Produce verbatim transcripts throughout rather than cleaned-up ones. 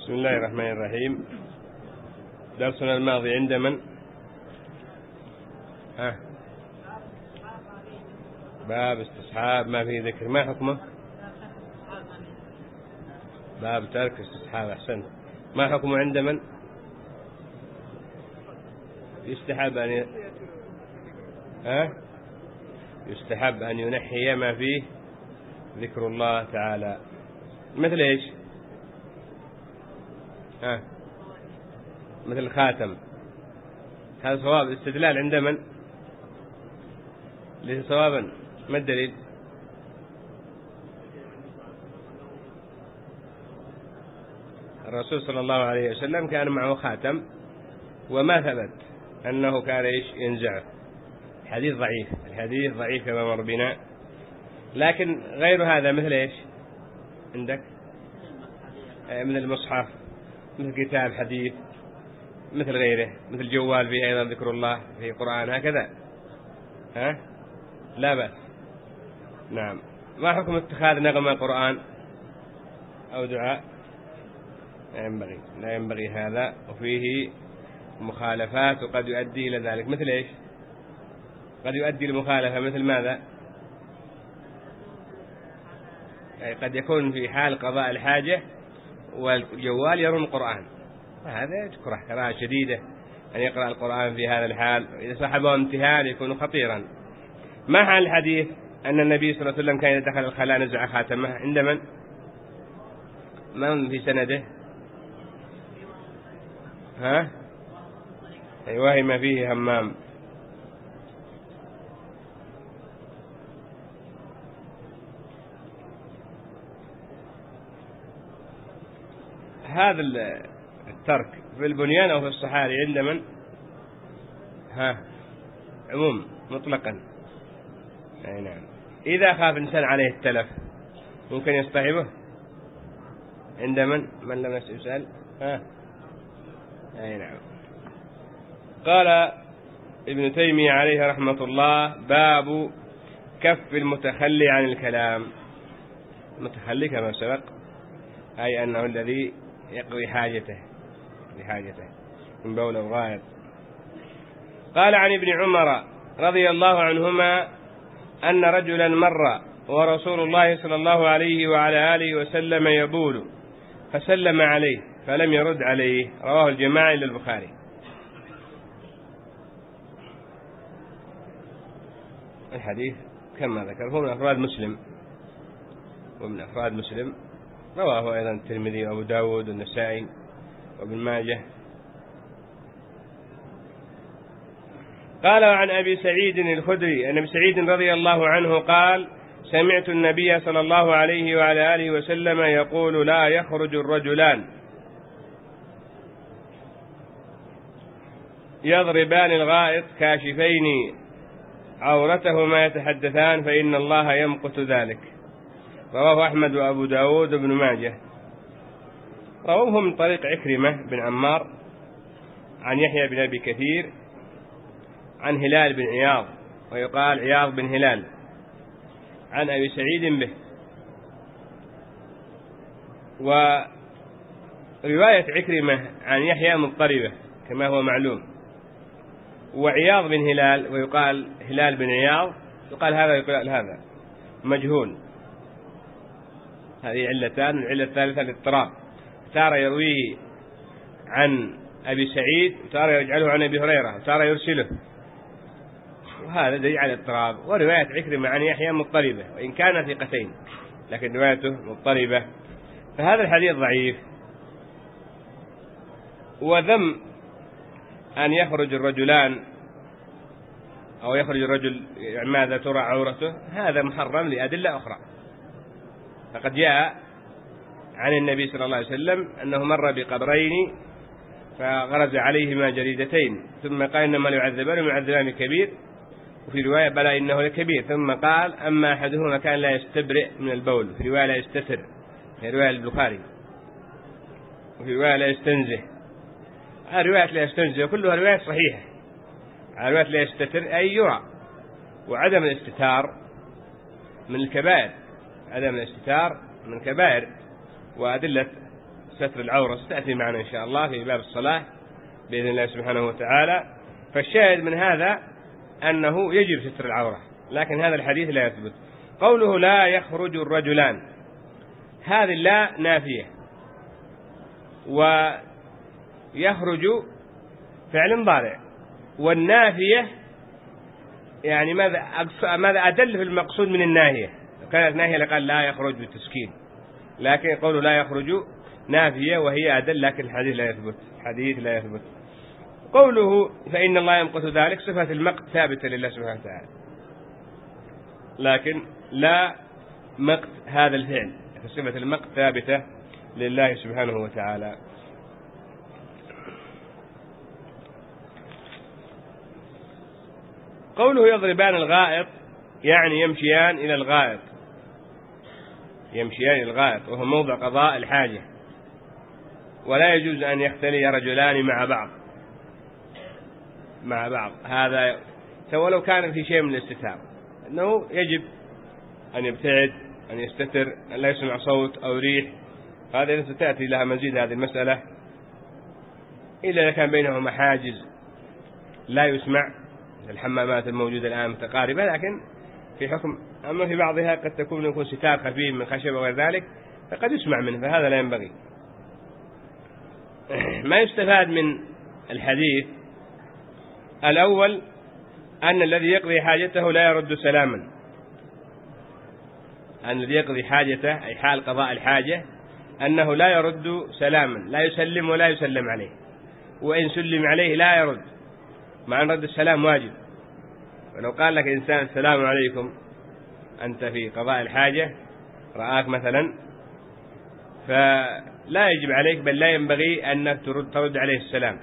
بسم الله الرحمن الرحيم. درسنا الماضي عند من؟ ها باب استصحاب ما فيه ذكر، ما حكمه؟ باب ترك استصحاب. أحسنت. ما حكمه عند من؟ يستحب أن ي... ها يستحب أن ينحي ما فيه ذكر الله تعالى. مثل إيش؟ ها مثل الخاتم. هذا صواب. الاستدلال عند من؟ ليس صوابا. ما الدليل؟ الرسول صلى الله عليه وسلم كان معه خاتم وما ثبت أنه كان إيش ينزعه. الحديث ضعيف، الحديث ضعيف كما مر بنا. لكن غير هذا مثل إيش عندك؟ من المصحف، مثل كتاب حديث، مثل غيره، مثل جوال فيه أيضا ذكر الله، فيه قرآن، هكذا. ها لا بأس. نعم. ما حكم اتخاذ نغمة قرآن أو دعاء؟ لا ينبغي، لا ينبغي هذا، وفيه مخالفات وقد يؤدي إلى ذلك. مثل إيش؟ قد يؤدي المخالفة مثل ماذا؟ يعني قد يكون في حال قضاء الحاجة والجوال يرون القرآن، هذا يكره كراهة شديدة أن يقرأ القرآن في هذا الحال. إذا صاحبه امتهان يكون خطيرا. ما حال الحديث أن النبي صلى الله عليه وسلم كان إذا دخل الخلاء نزع خاتمه؟ عند من؟ من في سنده؟ ها أيوه ما فيه همام. هذا الترك في البنيان أو في الصحاري عند من؟ ها عموم مطلقا. أي نعم. إذا خاف إنسان عليه التلف ممكن يصطحبه؟ عند من؟ من لم يسأل. ها أي نعم. قال ابن تيمية عليه رحمة الله: باب كف المتخلي عن الكلام. المتخلي كما سبق أي أنه الذي يقضي حاجته لحاجته من بول أو غائط. قال عن ابن عمر رضي الله عنهما أن رجلا مر ورسول الله صلى الله عليه وعلى آله وسلم يبول فسلم عليه فلم يرد عليه. رواه الجماعة إلا البخاري. الحديث كما ذكر هو من أفراد مسلم، ومن أفراد مسلم رواه أيضا الترمذي وأبو داود والنسائي وابن ماجه. قال عن أبي سعيد الخدري أن أبي سعيد رضي الله عنه قال: سمعت النبي صلى الله عليه وعلى آله وسلم يقول: لا يخرج الرجلان يضربان الغائط كاشفين عورتهما يتحدثان فإن الله يمقت ذلك. رواه أحمد وأبو داود وابن ماجه. رواه من طريق عكرمة بن عمار عن يحيى بن أبي كثير عن هلال بن عياض، ويقال عياض بن هلال، عن أبي سعيد به. ورواية عكرمة عن يحيى مضطربة كما هو معلوم، وعياض بن هلال ويقال هلال بن عياض، يقال هذا يقال هذا مجهول. هذه علتان. العلة الثالثة الاضطراب، تارة يرويه عن أبي سعيد وتارة يجعله عن أبي هريرة وتارة يرسله، وهذا دليل على الاضطراب. ورواية عكرمة عن يحيى مضطربة وإن كان ثقتين، لكن روايته مضطربة، فهذا الحديث ضعيف. وذم أن يخرج الرجلان أو يخرج الرجل ماذا ترى عورته، هذا محرم لأدلة أخرى. فقد جاء عن النبي صلى الله عليه وسلم أنه مر بقبرين فغرز عليهما جريدتين ثم قال: إنما يعذبان ويعذبان كبير، وفي رواية: بلى إنه لكبير. ثم قال: أما أحدهما كان لا يستبرئ من البول، في رواية: لا يستتر، في رواية البخاري، وفي رواية: لا يستنزه. رواية لا يستنزه كلها رواية صحيحة. رواية لا يستتر أي يرى. وعدم الاستتار من الكبائر، عدم الاستتار من الكبائر. وأدلة ستر العورة ستأتي معنا إن شاء الله في باب الصلاة بإذن الله سبحانه وتعالى. فالشاهد من هذا أنه يجب ستر العورة، لكن هذا الحديث لا يثبت. قوله لا يخرج الرجلان، هذه لا نافية، ويخرج فعل ضارع، والنافية يعني ماذا ماذا أدل في المقصود من الناهية؟ لو كانت ناهية لقال لا يخرج بالتسكين، لكن قوله لا يخرج نافية وهي أدل، لكن الحديث لا يثبت، الحديث لا يثبت. قوله فإن الله يمقت ذلك، صفة المقت ثابتة لله سبحانه وتعالى، لكن لا مقت هذا الفعل، صفة المقت ثابتة لله سبحانه وتعالى. قوله يضربان الغائط، يعني يمشيان إلى الغائط، يمشيان إلى الغائط وهو موضع قضاء الحاجة، ولا يجوز أن يختلي رجلان مع بعض مع بعض هذا سواء لو كان في شيء من الاستتار، أنه يجب أن يبتعد، أن يستتر، أن لا يسمع صوت أو ريح. هذا ستأتي لها مزيد هذه المسألة، إلا إذا كان بينهما حاجز لا يسمع، الحمامات الموجودة الآن متقاربة، لكن في حكم. أما في بعضها قد تكون يكون ستار خفيف من خشب وغير ذلك فقد يسمع منه، فهذا لا ينبغي. ما يستفاد من الحديث الأول أن الذي يقضي حاجته لا يرد سلاما، أن الذي يقضي حاجته أي حال قضاء الحاجة أنه لا يرد سلاما، لا يسلم ولا يسلم عليه، وإن سلم عليه لا يرد، مع أن رد السلام واجب. ولو قال لك إنسان السلام عليكم أنت في قضاء الحاجة رآك مثلا، فلا يجب عليك بل لا ينبغي أنك ترد, ترد عليه السلام.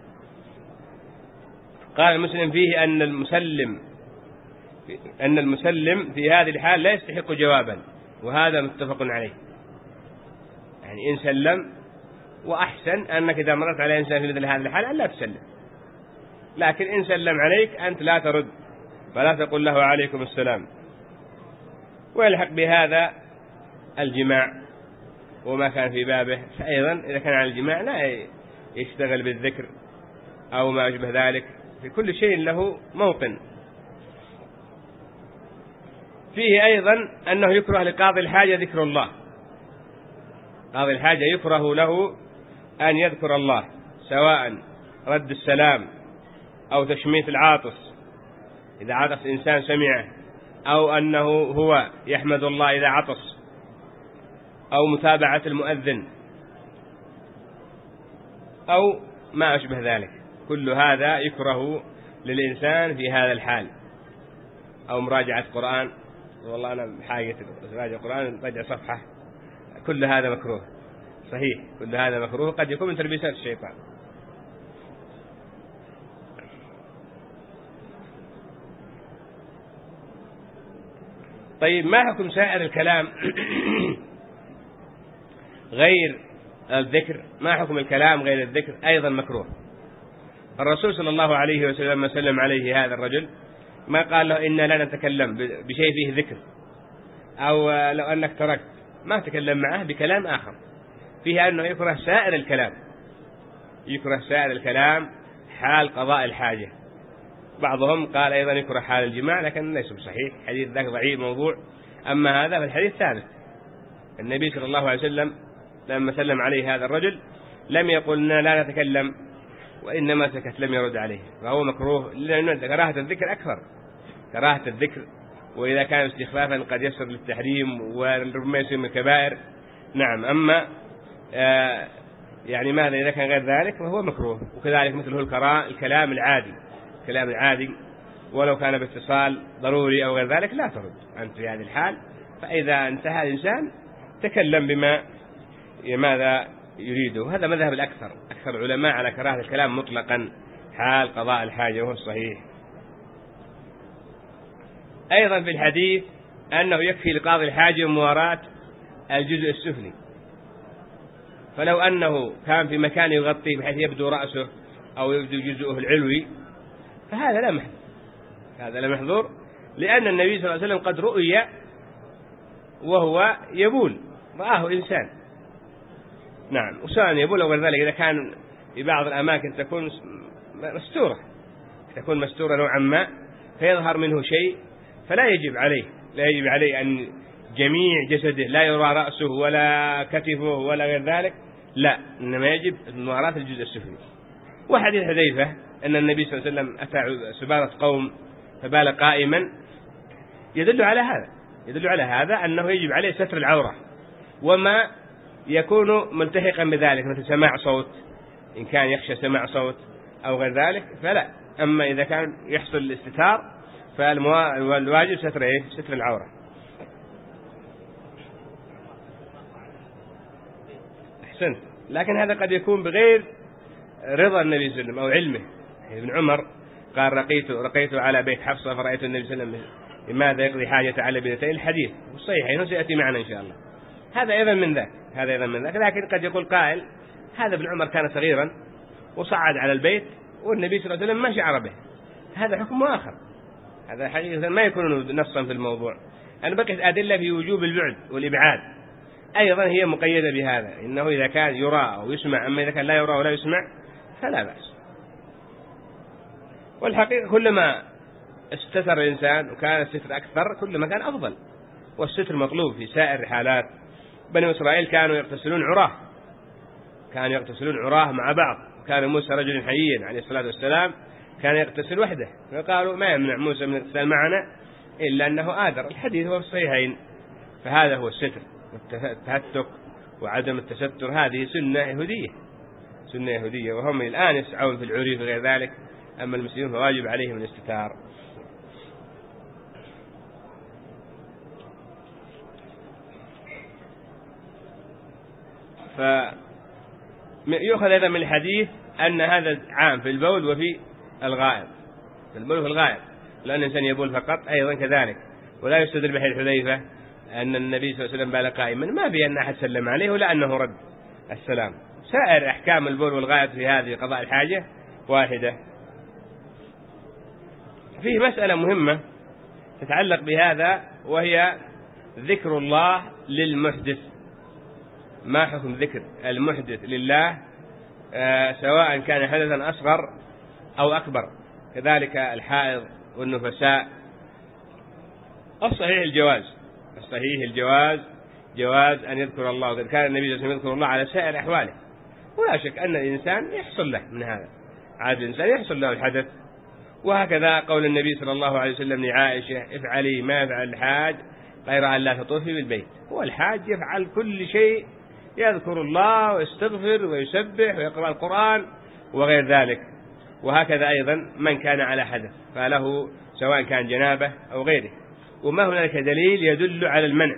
قال المسلم فيه أن المسلم أن المسلم في هذه الحال لا يستحق جوابا، وهذا متفق عليه. يعني إن سلم، وأحسن أنك إذا مرت على إنسان في مثل هذه الحال أن لا تسلم، لكن إن سلم عليك أنت لا ترد، فلا تقول له عليكم السلام. ويلحق بهذا الجماع وما كان في بابه، فأيضا إذا كان على الجماع لا يشتغل بالذكر أو ما أشبه ذلك، في كل شيء له موطن. فيه أيضا أنه يكره لقاضي الحاجة ذكر الله، قاضي الحاجة يكره له أن يذكر الله، سواء رد السلام أو تشميت العاطس إذا عطس إنسان سمعه، أو أنه هو يحمد الله إذا عطس، أو متابعة المؤذن، أو ما أشبه ذلك. كل هذا يكره للإنسان في هذا الحال، أو مراجعة قرآن، والله أنا بحاجة مراجعة قرآن رجع صفحة، كل هذا مكروه. صحيح كل هذا مكروه، قد يكون من تلبيسات الشيطان. طيب ما حكم سائر الكلام غير الذكر؟ ما حكم الكلام غير الذكر؟ أيضا مكروه. الرسول صلى الله عليه وسلم سلم عليه هذا الرجل ما قال له إنا لا نتكلم بشيء فيه ذكر، أو لو أنك تركت ما تكلم معه بكلام آخر، فيها أنه يكره سائر الكلام، يكره سائر الكلام حال قضاء الحاجة. بعضهم قال أيضا يكره حال الجماع، لكن ليس بصحيح، حديث ذاك ضعيف موضوع. أما هذا فالحديث ثابت، النبي صلى الله عليه وسلم لما سلم عليه هذا الرجل لم يقل لنا لا نتكلم، وإنما سكت، لم يرد عليه، فهو مكروه، لأن كراهة الذكر أكثر، كراهة الذكر، وإذا كان استخفافا قد يصل للتحريم وربما يصير من الكبائر. نعم. أما آه يعني ماذا إذا كان غير ذلك فهو مكروه. وكذلك مثله الكلام العادي، الكلام العادي ولو كان باتصال ضروري أو غير ذلك لا ترد أنت في هذه الحال. فإذا انتهى الإنسان تكلم بما ماذا يريده. هذا مذهب الأكثر، أكثر العلماء على كراهة الكلام مطلقا حال قضاء الحاجة، وهو الصحيح. أيضا في الحديث أنه يكفي لقاضي الحاجة مواراة الجزء السفلي، فلو أنه كان في مكان يغطيه بحيث يبدو رأسه أو يبدو جزءه العلوي فهذا لا محذور، هذا لا محذور، لأن النبي صلى الله عليه وسلم قد رؤي وهو يبول، رآه إنسان، نعم. وسواء يبول أو غير ذلك، إذا كان في بعض الأماكن تكون مستورة، تكون مستورة نوعا ما فيظهر منه شيء، فلا يجب عليه لا يجب عليه أن جميع جسده لا يرى رأسه ولا كتفه ولا غير ذلك، لا، إنما يجب مواراة الجزء السفلي. وحديث حذيفة أن النبي صلى الله عليه وسلم أتى سبارة قوم فبال قائما يدل على هذا يدل على هذا أنه يجب عليه ستر العورة، وما يكون ملتحقا بذلك مثل سماع صوت، إن كان يخشى سماع صوت أو غير ذلك فلا. أما إذا كان يحصل الاستتار فالواجب ستر إيه؟ ستر العورة. أحسنت. لكن هذا قد يكون بغير رضا النبي صلى الله عليه وسلم أو علمه. ابن عمر قال رقيت رقيت على بيت حفصة فرأيت النبي صلى الله عليه وسلم لماذا يقضي حاجة على بنتين، الحديث والصحيحين سيأتي معنا إن شاء الله. هذا أيضا من ذاك هذا أيضا من ذاك لكن قد يقول قائل هذا ابن عمر كان صغيرا وصعد على البيت والنبي صلى الله عليه وسلم ما شعر به، هذا حكم آخر، هذا حقيقة ما يكون نصا في الموضوع. أنا بقيت أدلة في وجوب البعد والإبعاد أيضا هي مقيدة بهذا، إنه إذا كان يرى أو يسمع، أما إذا كان لا يرى ولا يسمع فلا بأس. والحقيقة كلما استتر الإنسان وكان الستر أكثر كلما كان أفضل، والستر مطلوب في سائر الحالات. بني إسرائيل كانوا يغتسلون عراه كانوا يغتسلون عراه مع بعض. كان موسى رجل حييا عليه الصلاة والسلام كان يغتسل وحده، فقالوا ما يمنع موسى من الاغتسال معنا إلا أنه آذر، الحديث هو في الصحيحين. فهذا هو الستر، التهتك وعدم التستر هذه سنة يهودية سنة يهودية وهم الآن يسعون في العري وغير ذلك. أما المسلمين فواجب عليهم الاستتار. فيؤخذ أيضا من الحديث أن هذا عام في البول وفي الغائط، في البول وفي الغائط، لأن الإنسان يبول فقط أيضا كذلك. ولا يستدل بحديث حذيفة أن النبي صلى الله عليه وسلم بال قائما، ما في أن أحد سلم عليه ولا أنه رد السلام. سائر أحكام البول والغائط في هذه قضاء الحاجة واحدة. فيه مسألة مهمة تتعلق بهذا وهي ذكر الله للمحدث. ما حكم ذكر المحدث لله آه سواء كان حدثا أصغر أو أكبر، كذلك الحائض والنفساء. الصحيح الجواز الصحيح الجواز جواز أن يذكر الله، وقد كان النبي صلى الله عليه وسلم يذكر الله على سائر أحواله. ولا شك أن الإنسان يحصل له من هذا، عاد الإنسان يحصل له الحدث. وهكذا قول النبي صلى الله عليه وسلم لعائشة افعلي ما يفعل الحاج غير أن لا تطوفي بالبيت. هو الحاج يفعل كل شيء، يذكر الله ويستغفر ويسبح ويقرأ القرآن وغير ذلك. وهكذا أيضا من كان على حدث فله سواء كان جنابه أو غيره. وما هناك دليل يدل على المنع،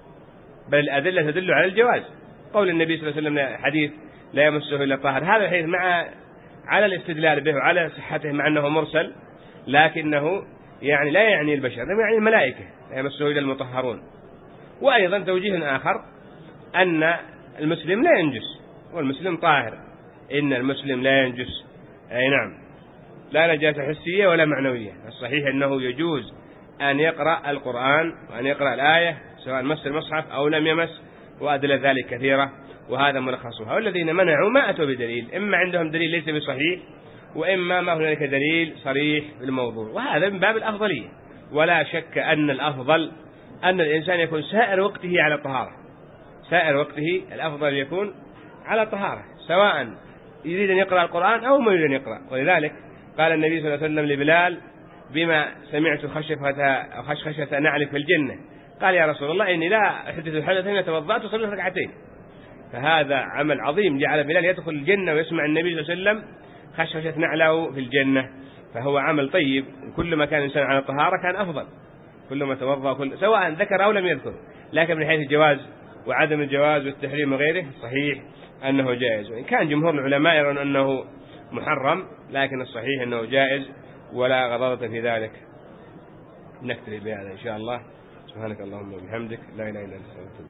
بل الأدلة تدل على الجواز. قول النبي صلى الله عليه وسلم حديث لا يمسه إلا طاهر، هذا الحديث مع على الاستدلال به وعلى صحته مع أنه مرسل، لكنه يعني لا يعني البشر، يعني الملائكة لا يمسه إلا المطهرون. وأيضا توجيه آخر أن المسلم لا ينجس والمسلم طاهر، إن المسلم لا ينجس، أي نعم، لا نجاسة حسية ولا معنوية. الصحيح أنه يجوز أن يقرأ القرآن وأن يقرأ الآية سواء مس المصحف أو لم يمس، وأدلة ذلك كثيرة وهذا ملخصها. والذين منعوا ما أتوا بدليل، إما عندهم دليل ليس بصحيح وإما ما هناك دليل صريح في الموضوع، وهذا من باب الأفضلية. ولا شك أن الأفضل أن الإنسان يكون سائر وقته على طهارة، سائر وقته الأفضل يكون على طهارة، سواء يريد أن يقرأ القرآن أو ما يريد أن يقرأ. ولذلك قال النبي صلى الله عليه وسلم لبلال بما سمعت خشفة أو خشخشة نعل في الجنة، قال يا رسول الله إني لا أحدث حدثا توضأت وصليت ركعتين. فهذا عمل عظيم جعل بلال يدخل الجنة ويسمع النبي صلى الله عليه وسلم خشخشة نعله في الجنة، فهو عمل طيب. كل ما كان الإنسان على طهارة كان أفضل، كل ما توضأ كل سواء ذكر أو لم يذكر. لكن من حيث الجواز وعدم الجواز والتحريم وغيره صحيح أنه جائز، وإن كان جمهور العلماء يرون أنه محرم، لكن الصحيح أنه جائز ولا غضاضة في ذلك. نكتفي بهذا إن شاء الله. سبحانك اللهم وبحمدك لا إله إلا أنت.